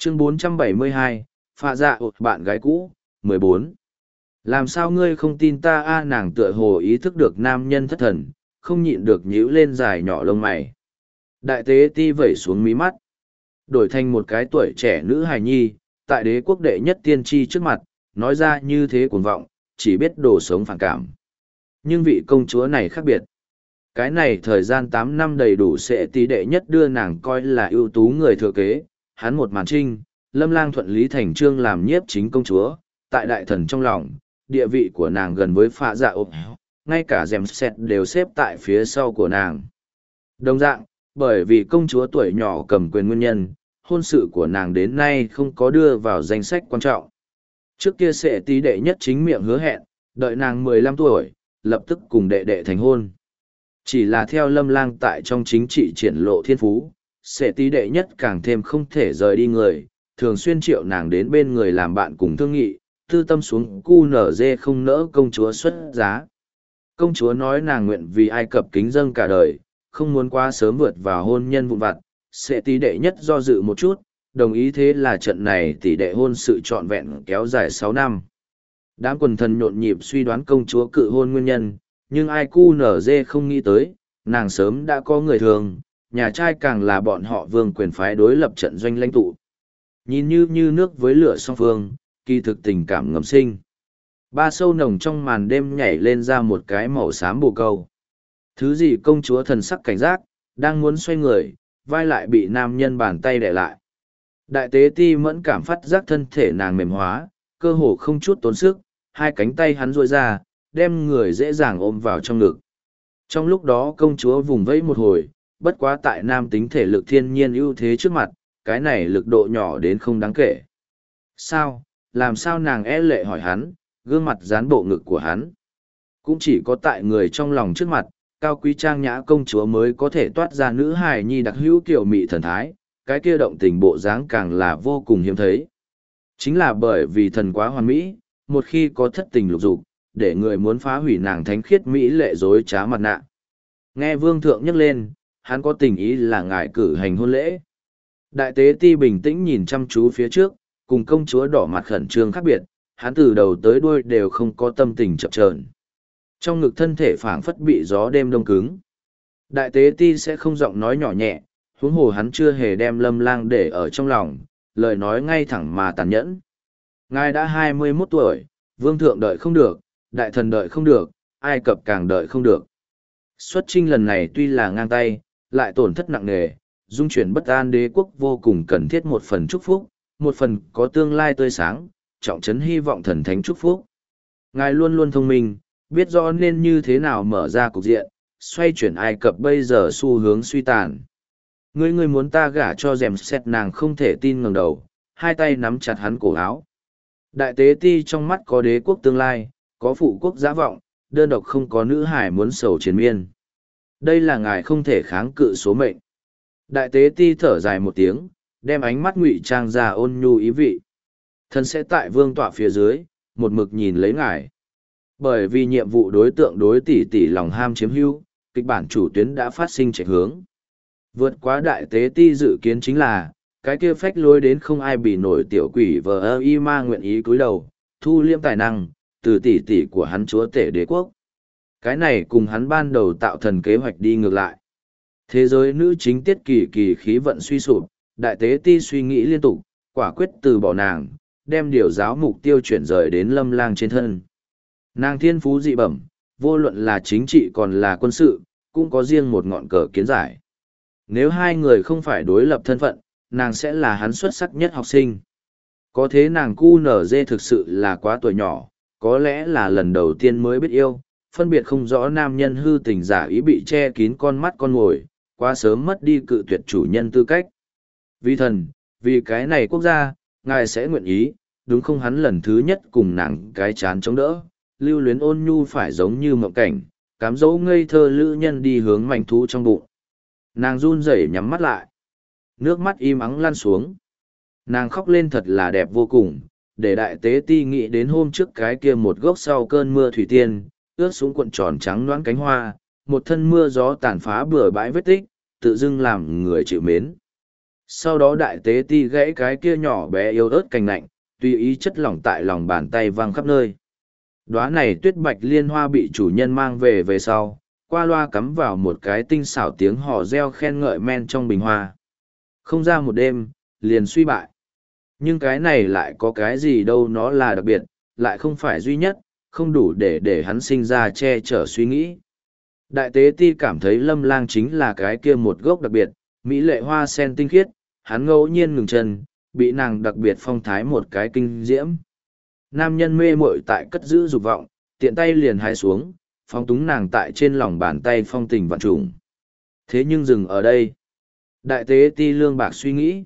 Chương 472, Phạ Dạ bạn gái cũ, 14. Làm sao ngươi không tin ta a? Nàng tựa hồ ý thức được nam nhân thất thần, không nhịn được nhíu lên dài nhỏ lông mày. Đại tế ti vẩy xuống mí mắt. Đổi thành một cái tuổi trẻ nữ hài nhi, tại đế quốc đệ nhất tiên tri trước mặt, nói ra như thế cuồng vọng, chỉ biết đổ sống phản cảm. Nhưng vị công chúa này khác biệt. Cái này thời gian 8 năm đầy đủ sẽ tí đệ nhất đưa nàng coi là ưu tú người thừa kế, hắn một màn trinh, Lâm Lang thuận lý thành trương làm nhiếp chính công chúa, tại đại thần trong lòng, địa vị của nàng gần với Phạ Dạ ộp, ngay cả dèm sẹt đều xếp tại phía sau của nàng. Đồng dạng, bởi vì công chúa tuổi nhỏ cầm quyền nguyên nhân, hôn sự của nàng đến nay không có đưa vào danh sách quan trọng. Trước kia sẽ tí đệ nhất chính miệng hứa hẹn, đợi nàng 15 tuổi, lập tức cùng đệ đệ thành hôn. Chỉ là theo Lâm Lang tại trong chính trị triển lộ thiên phú, sẽ tí đệ nhất càng thêm không thể rời đi người, thường xuyên triệu nàng đến bên người làm bạn cùng thương nghị, tư tâm xuống cu nở dê không nỡ công chúa xuất giá. Công chúa nói nàng nguyện vì Ai Cập kính dâng cả đời, không muốn quá sớm vượt vào hôn nhân vụn vặt, sẽ tí đệ nhất do dự một chút, đồng ý thế là trận này tỷ đệ hôn sự trọn vẹn kéo dài 6 năm. Đám quần thần nhộn nhịp suy đoán công chúa cự hôn nguyên nhân, nhưng ai cu nở dê không nghĩ tới, nàng sớm đã có người thường, nhà trai càng là bọn họ vương quyền phái đối lập trận doanh lãnh tụ. Nhìn như nước với lửa song phương, kỳ thực tình cảm ngầm sinh. Ba sâu nồng trong màn đêm nhảy lên ra một cái màu xám bồ câu. Thứ gì công chúa thần sắc cảnh giác, đang muốn xoay người, vai lại bị nam nhân bàn tay đè lại. Đại tế ti mẫn cảm phát giác thân thể nàng mềm hóa, cơ hồ không chút tốn sức, hai cánh tay hắn duỗi ra, đem người dễ dàng ôm vào trong ngực. Trong lúc đó công chúa vùng vẫy một hồi, bất quá tại nam tính thể lực thiên nhiên ưu thế trước mặt, cái này lực độ nhỏ đến không đáng kể. Sao, làm sao nàng e lệ hỏi hắn, gương mặt dán bộ ngực của hắn. Cũng chỉ có tại người trong lòng trước mặt, cao quý trang nhã công chúa mới có thể toát ra nữ hài nhi đặc hữu kiểu mị thần thái, cái kia động tình bộ dáng càng là vô cùng hiếm thấy. Chính là bởi vì thần quá hoàn mỹ, một khi có thất tình lục dục, để người muốn phá hủy nàng thánh khiết mỹ lệ dối trá mặt nạ. Nghe vương thượng nhắc lên, hắn có tình ý là ngài cử hành hôn lễ. Đại tế ti bình tĩnh nhìn chăm chú phía trước, cùng công chúa đỏ mặt khẩn trương khác biệt, hắn từ đầu tới đuôi đều không có tâm tình chập chờn. Trong ngực thân thể phảng phất bị gió đêm đông cứng. Đại tế ti sẽ không giọng nói nhỏ nhẹ, huống hồ hắn chưa hề đem Lâm Lang để ở trong lòng, lời nói ngay thẳng mà tàn nhẫn. Ngài đã 21 tuổi, vương thượng đợi không được, đại thần đợi không được, Ai Cập càng đợi không được. Xuất chinh lần này tuy là ngang tay, lại tổn thất nặng nề, dung chuyển bất an đế quốc vô cùng cần thiết một phần chúc phúc, một phần có tương lai tươi sáng, trọng trấn hy vọng thần thánh chúc phúc. Ngài luôn luôn thông minh, biết rõ nên như thế nào mở ra cục diện, xoay chuyển Ai Cập bây giờ xu hướng suy tàn. Ngươi muốn ta gả cho dèm xét, nàng không thể tin ngẩng đầu, hai tay nắm chặt hắn cổ áo. Đại tế ti trong mắt có đế quốc tương lai, có phụ quốc giả vọng, đơn độc không có nữ hải muốn sầu triền miên. Đây là ngài không thể kháng cự số mệnh. Đại tế ti thở dài một tiếng, đem ánh mắt ngụy trang ra ôn nhu ý vị. Thần sẽ tại vương tọa phía dưới, một mực nhìn lấy ngài. Bởi vì nhiệm vụ đối tượng đối tỷ lòng ham chiếm hữu, kịch bản chủ tuyến đã phát sinh chạy hướng. Vượt quá đại tế ti dự kiến chính là, cái kia phách lối đến không ai bị nổi tiểu quỷ vờ y ma nguyện ý cúi đầu, thu liêm tài năng, từ tỷ của hắn chúa tể đế quốc. Cái này cùng hắn ban đầu tạo thần kế hoạch đi ngược lại. Thế giới nữ chính tiết kỳ khí vận suy sụp, đại tế ti suy nghĩ liên tục, quả quyết từ bỏ nàng, đem điều giáo mục tiêu chuyển rời đến Lâm Lang trên thân. Nàng thiên phú dị bẩm, vô luận là chính trị còn là quân sự, cũng có riêng một ngọn cờ kiến giải. Nếu hai người không phải đối lập thân phận, nàng sẽ là hắn xuất sắc nhất học sinh. Có thế nàng QNZ thực sự là quá tuổi nhỏ, có lẽ là lần đầu tiên mới biết yêu, phân biệt không rõ nam nhân hư tình giả ý bị che kín con mắt con ngồi, quá sớm mất đi cự tuyệt chủ nhân tư cách. Vì thần, vì cái này quốc gia, ngài sẽ nguyện ý, đúng không? Hắn lần thứ nhất cùng nàng cái chán chống đỡ, lưu luyến ôn nhu phải giống như mộng cảnh, cám dỗ ngây thơ lữ nhân đi hướng manh thú trong bụng. Nàng run rẩy nhắm mắt lại, nước mắt im ắng lăn xuống. Nàng khóc lên thật là đẹp vô cùng, để đại tế ti nghĩ đến hôm trước cái kia một gốc sau cơn mưa thủy tiên, ướt xuống cuộn tròn trắng loãng cánh hoa, một thân mưa gió tàn phá bừa bãi vết tích, tự dưng làm người chịu mến. Sau đó đại tế ti gãy cái kia nhỏ bé yếu ớt cành lạnh, tùy ý chất lỏng tại lòng bàn tay văng khắp nơi. Đóa này tuyết bạch liên hoa bị chủ nhân mang về sau, qua loa cắm vào một cái tinh xảo tiếng hò reo khen ngợi men trong bình hoa. Không ra một đêm, liền suy bại. Nhưng cái này lại có cái gì đâu, nó là đặc biệt, lại không phải duy nhất, không đủ để hắn sinh ra che chở suy nghĩ. Đại tế ti cảm thấy Lâm Lang chính là cái kia một gốc đặc biệt, mỹ lệ hoa sen tinh khiết, hắn ngẫu nhiên ngừng chân, bị nàng đặc biệt phong thái một cái kinh diễm. Nam nhân mê muội tại cất giữ dục vọng, tiện tay liền hái xuống, phóng túng nàng tại trên lòng bàn tay phong tình vạn trùng. Thế nhưng dừng ở đây. Đại tế ti lương bạc suy nghĩ.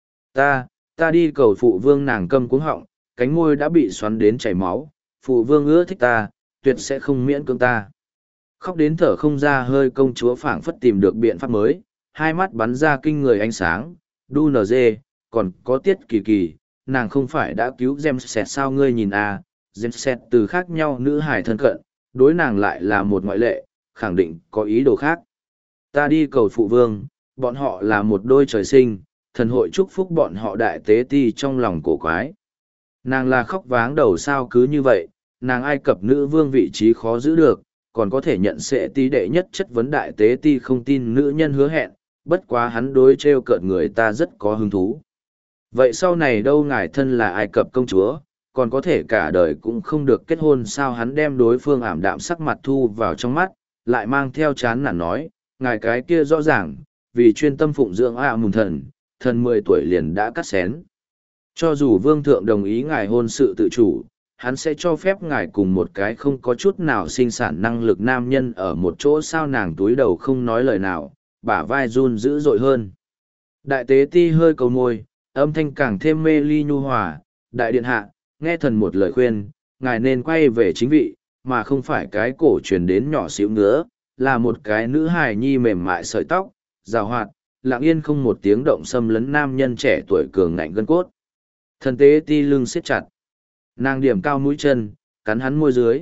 Ta đi cầu phụ vương, nàng câm cuống họng, cánh môi đã bị xoắn đến chảy máu, phụ vương ưa thích ta, tuyệt sẽ không miễn cưỡng ta. Khóc đến thở không ra hơi, công chúa phảng phất tìm được biện pháp mới, hai mắt bắn ra kinh người ánh sáng, đu nở dê, còn có tiết kỳ kỳ, nàng không phải đã cứu James sao, ngươi nhìn à, James từ khác nhau nữ hài thân cận, đối nàng lại là một ngoại lệ, khẳng định có ý đồ khác. Ta đi cầu phụ vương, bọn họ là một đôi trời sinh, thần hội chúc phúc bọn họ. Đại tế ti trong lòng cổ quái. Nàng là khóc váng đầu sao cứ như vậy, nàng Ai Cập nữ vương vị trí khó giữ được, còn có thể nhận sẽ ti đệ nhất chất vấn. Đại tế ti không tin nữ nhân hứa hẹn, bất quá hắn đối trêu cợt người ta rất có hứng thú. Vậy sau này đâu, ngài thân là Ai Cập công chúa, còn có thể cả đời cũng không được kết hôn sao? Hắn đem đối phương ảm đạm sắc mặt thu vào trong mắt, lại mang theo chán nản nói, ngài cái kia rõ ràng, vì chuyên tâm phụng dưỡng mùn thần 10 tuổi liền đã cắt xén. Cho dù vương thượng đồng ý ngài hôn sự tự chủ, hắn sẽ cho phép ngài cùng một cái không có chút nào sinh sản năng lực nam nhân ở một chỗ sao? Nàng túi đầu không nói lời nào, bả vai run dữ dội hơn. Đại tế ti hơi cầu môi, âm thanh càng thêm mê ly nhu hòa. Đại điện hạ, nghe thần một lời khuyên, ngài nên quay về chính vị, mà không phải cái cổ truyền đến nhỏ xíu nữa, là một cái nữ hài nhi mềm mại sợi tóc, rào hoạt, lặng yên không một tiếng động xâm lấn nam nhân trẻ tuổi cường ngạnh gân cốt. Thần tế ti lưng siết chặt, nàng điểm cao mũi chân, cắn hắn môi dưới.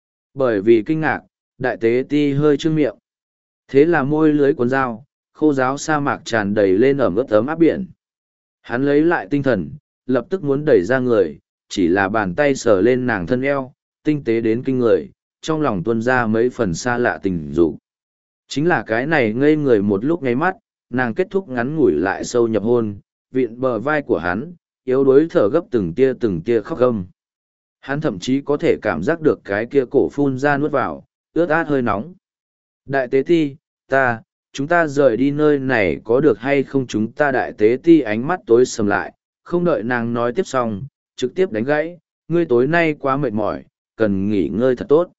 Bởi vì kinh ngạc, đại tế ti hơi trương miệng. Thế là môi lưới cuốn dao, khô ráo sa mạc tràn đầy lên ẩm ướt ấm áp biển. Hắn lấy lại tinh thần, lập tức muốn đẩy ra người, chỉ là bàn tay sờ lên nàng thân eo, tinh tế đến kinh người, trong lòng tuôn ra mấy phần xa lạ tình dục. Chính là cái này ngây người một lúc ngáy mắt, nàng kết thúc ngắn ngủi lại sâu nhập hôn, vịn bờ vai của hắn, yếu đuối thở gấp từng tia khóc gâm. Hắn thậm chí có thể cảm giác được cái kia cổ phun ra nuốt vào, ướt át hơi nóng. Đại tế ti, chúng ta rời đi nơi này có được hay không? Chúng ta. Đại tế ti ánh mắt tối sầm lại, không đợi nàng nói tiếp xong, trực tiếp đánh gãy, ngươi tối nay quá mệt mỏi, cần nghỉ ngơi thật tốt.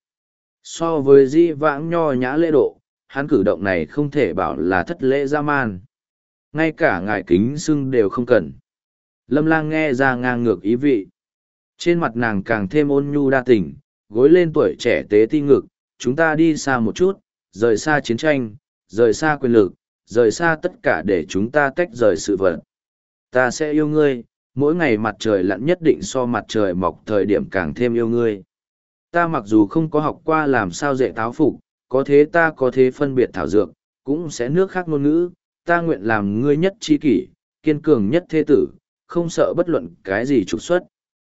So với di vãng nho nhã lễ độ, hắn cử động này không thể bảo là thất lễ dã man. Ngay cả ngài kính xưng đều không cần. Lâm Lang nghe ra ngang ngược ý vị. Trên mặt nàng càng thêm ôn nhu đa tình, gối lên tuổi trẻ tế ti ngực, chúng ta đi xa một chút, rời xa chiến tranh, rời xa quyền lực, rời xa tất cả để chúng ta tách rời sự vật. Ta sẽ yêu ngươi, mỗi ngày mặt trời lặn nhất định so mặt trời mọc thời điểm càng thêm yêu ngươi. Ta mặc dù không có học qua làm sao dạy táo phục, có thế ta có thế phân biệt thảo dược, cũng sẽ nước khác ngôn ngữ, ta nguyện làm ngươi nhất tri kỷ, kiên cường nhất thế tử, không sợ bất luận cái gì trục xuất.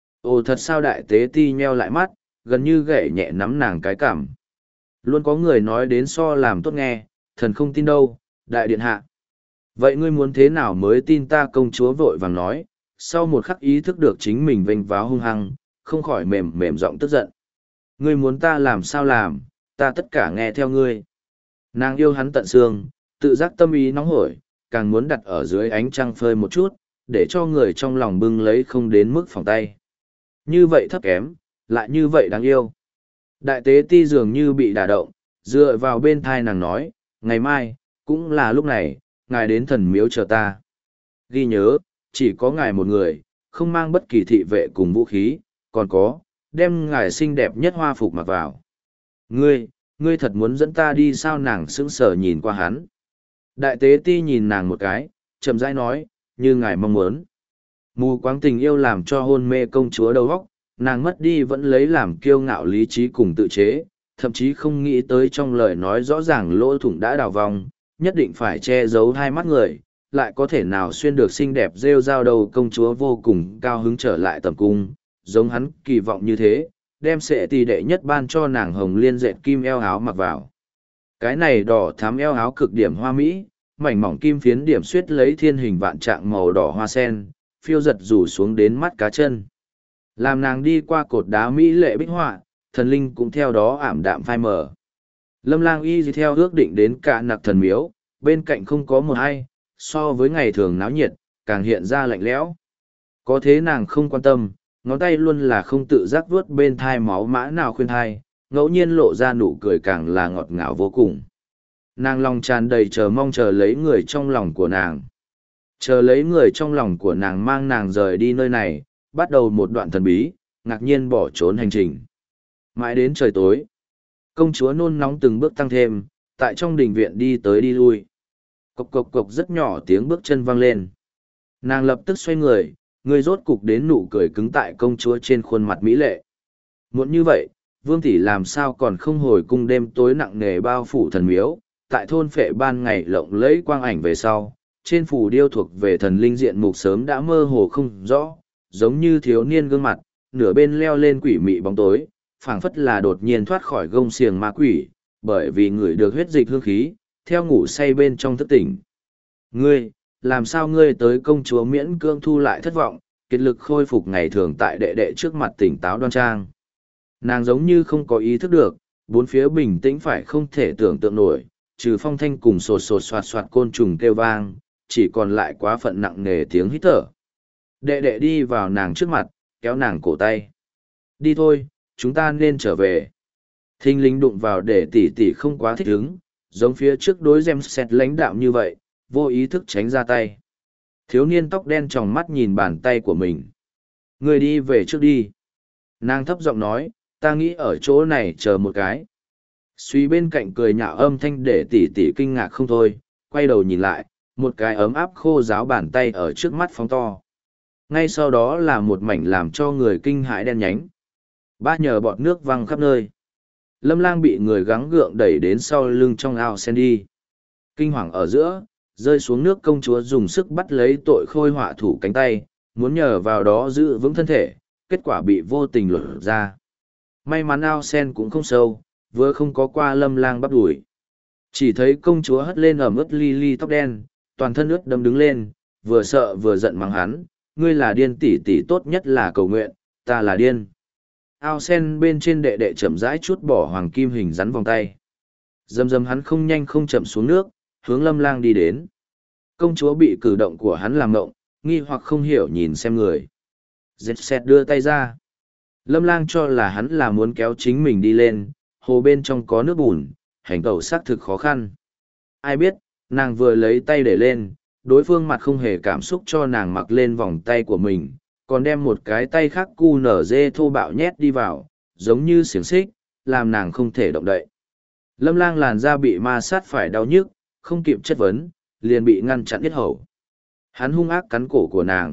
Ồ thật sao? Đại tế ti nheo lại mắt, gần như gậy nhẹ nắm nàng cái cảm. Luôn có người nói đến so làm tốt nghe, thần không tin đâu, đại điện hạ. Vậy ngươi muốn thế nào mới tin ta? Công chúa vội vàng nói, sau một khắc ý thức được chính mình vênh váo hung hăng, không khỏi mềm giọng tức giận. Ngươi muốn ta làm sao làm, ta tất cả nghe theo ngươi. Nàng yêu hắn tận xương, tự giác tâm ý nóng hổi, càng muốn đặt ở dưới ánh trăng phơi một chút, để cho người trong lòng bưng lấy không đến mức phòng tay. Như vậy thấp kém, lại như vậy đáng yêu. Đại tế ti dường như bị đả động, dựa vào bên thai nàng nói, ngày mai, cũng là lúc này, ngài đến thần miếu chờ ta. Ghi nhớ, chỉ có ngài một người, không mang bất kỳ thị vệ cùng vũ khí, còn có, đem ngài xinh đẹp nhất hoa phục mặc vào. Ngươi thật muốn dẫn ta đi sao? Nàng sững sờ nhìn qua hắn. Đại tế ti nhìn nàng một cái, chậm rãi nói, như ngài mong muốn. Mù quáng tình yêu làm cho hôn mê công chúa đầu óc, nàng mất đi vẫn lấy làm kiêu ngạo lý trí cùng tự chế, thậm chí không nghĩ tới trong lời nói rõ ràng lỗ thủng đã đào vòng, nhất định phải che giấu hai mắt người, lại có thể nào xuyên được xinh đẹp rêu rao đầu. Công chúa vô cùng cao hứng trở lại tầm cung, giống hắn kỳ vọng như thế, đem sệ tỷ đệ nhất ban cho nàng hồng liên dệt kim eo áo mặc vào. Cái này đỏ thắm eo áo cực điểm hoa mỹ, mảnh mỏng kim phiến điểm xuyết lấy thiên hình vạn trạng màu đỏ hoa sen, phiêu giật rủ xuống đến mắt cá chân. Làm nàng đi qua cột đá mỹ lệ bích họa, thần linh cũng theo đó ảm đạm phai mờ. Lâm Lang y theo ước định đến cả nặc thần miếu, bên cạnh không có một ai, so với ngày thường náo nhiệt, càng hiện ra lạnh lẽo. Có thế nàng không quan tâm, ngón tay luôn là không tự giác vuốt bên thai máu mã nào khuyên thai, ngẫu nhiên lộ ra nụ cười càng là ngọt ngào vô cùng. Nàng lòng tràn đầy chờ mong chờ lấy người trong lòng của nàng. Chờ lấy người trong lòng của nàng mang nàng rời đi nơi này, bắt đầu một đoạn thần bí, ngạc nhiên bỏ trốn hành trình. Mãi đến trời tối, công chúa nôn nóng từng bước tăng thêm, tại trong đình viện đi tới đi lui. Cộc cộc cộc rất nhỏ tiếng bước chân vang lên. Nàng lập tức xoay người rốt cục đến nụ cười cứng tại công chúa trên khuôn mặt mỹ lệ. Muốn như vậy, Vương tỷ làm sao còn không hồi cung đêm tối nặng nề bao phủ thần miếu, tại thôn phệ ban ngày lộng lẫy quang ảnh về sau, trên phù điêu thuộc về thần linh diện mục sớm đã mơ hồ không rõ, giống như thiếu niên gương mặt, nửa bên leo lên quỷ mị bóng tối, phảng phất là đột nhiên thoát khỏi gông xiềng ma quỷ, bởi vì người được huyết dịch hương khí, theo ngủ say bên trong thức tỉnh. Ngươi, làm sao ngươi tới công chúa miễn cưỡng thu lại thất vọng, kiệt lực khôi phục ngày thường tại đệ đệ trước mặt tỉnh táo đoan trang. Nàng giống như không có ý thức được, bốn phía bình tĩnh phải không thể tưởng tượng nổi, trừ phong thanh cùng sột sột soạt soạt côn trùng kêu vang, chỉ còn lại quá phận nặng nề tiếng hít thở. Đệ đệ đi vào nàng trước mặt, kéo nàng cổ tay. Đi thôi, chúng ta nên trở về. Thinh linh đụng vào để tỷ tỷ không quá thích ứng, giống phía trước đối gem xét lãnh đạo như vậy, vô ý thức tránh ra tay. Thiếu niên tóc đen tròng mắt nhìn bàn tay của mình. Người đi về trước đi. Nàng thấp giọng nói, ta nghĩ ở chỗ này chờ một cái. Suy bên cạnh cười nhạo âm thanh để tỷ tỷ kinh ngạc không thôi, quay đầu nhìn lại, một cái ấm áp khô ráo bàn tay ở trước mắt phóng to. Ngay sau đó là một mảnh làm cho người kinh hãi đen nhánh. Ba nhờ bọt nước văng khắp nơi. Lâm Lang bị người gắng gượng đẩy đến sau lưng trong ao sen đi. Kinh hoàng ở giữa, rơi xuống nước công chúa dùng sức bắt lấy tội khôi họa thủ cánh tay, muốn nhờ vào đó giữ vững thân thể, kết quả bị vô tình lột ra. May mắn ao sen cũng không sâu, vừa không có qua Lâm Lang bắp đuổi. Chỉ thấy công chúa hất lên ẩm ướt li li tóc đen, toàn thân ướt đẫm đứng lên, vừa sợ vừa giận mắng hắn, ngươi là điên tỷ tỷ tốt nhất là cầu nguyện, ta là điên. Ao sen bên trên đệ đệ chậm rãi chút bỏ hoàng kim hình rắn vòng tay. Dầm dầm hắn không nhanh không chậm xuống nước, hướng Lâm Lang đi đến. Công chúa bị cử động của hắn làm ngộng, nghi hoặc không hiểu nhìn xem người. Dệt xẹt đưa tay ra. Lâm Lang cho là hắn là muốn kéo chính mình đi lên, hồ bên trong có nước bùn, hành tẩu xác thực khó khăn. Ai biết, nàng vừa lấy tay để lên, đối phương mặt không hề cảm xúc cho nàng mặc lên vòng tay của mình, còn đem một cái tay khác cu nở dê thô bạo nhét đi vào, giống như xiềng xích, làm nàng không thể động đậy. Lâm Lang làn da bị ma sát phải đau nhức, không kịp chất vấn, liền bị ngăn chặn yết hầu. Hắn hung ác cắn cổ của nàng.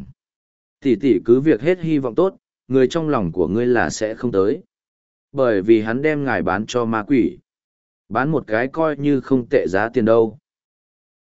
Tỷ tỷ cứ việc hết hy vọng tốt, người trong lòng của ngươi là sẽ không tới. Bởi vì hắn đem ngài bán cho ma quỷ. Bán một cái coi như không tệ giá tiền đâu.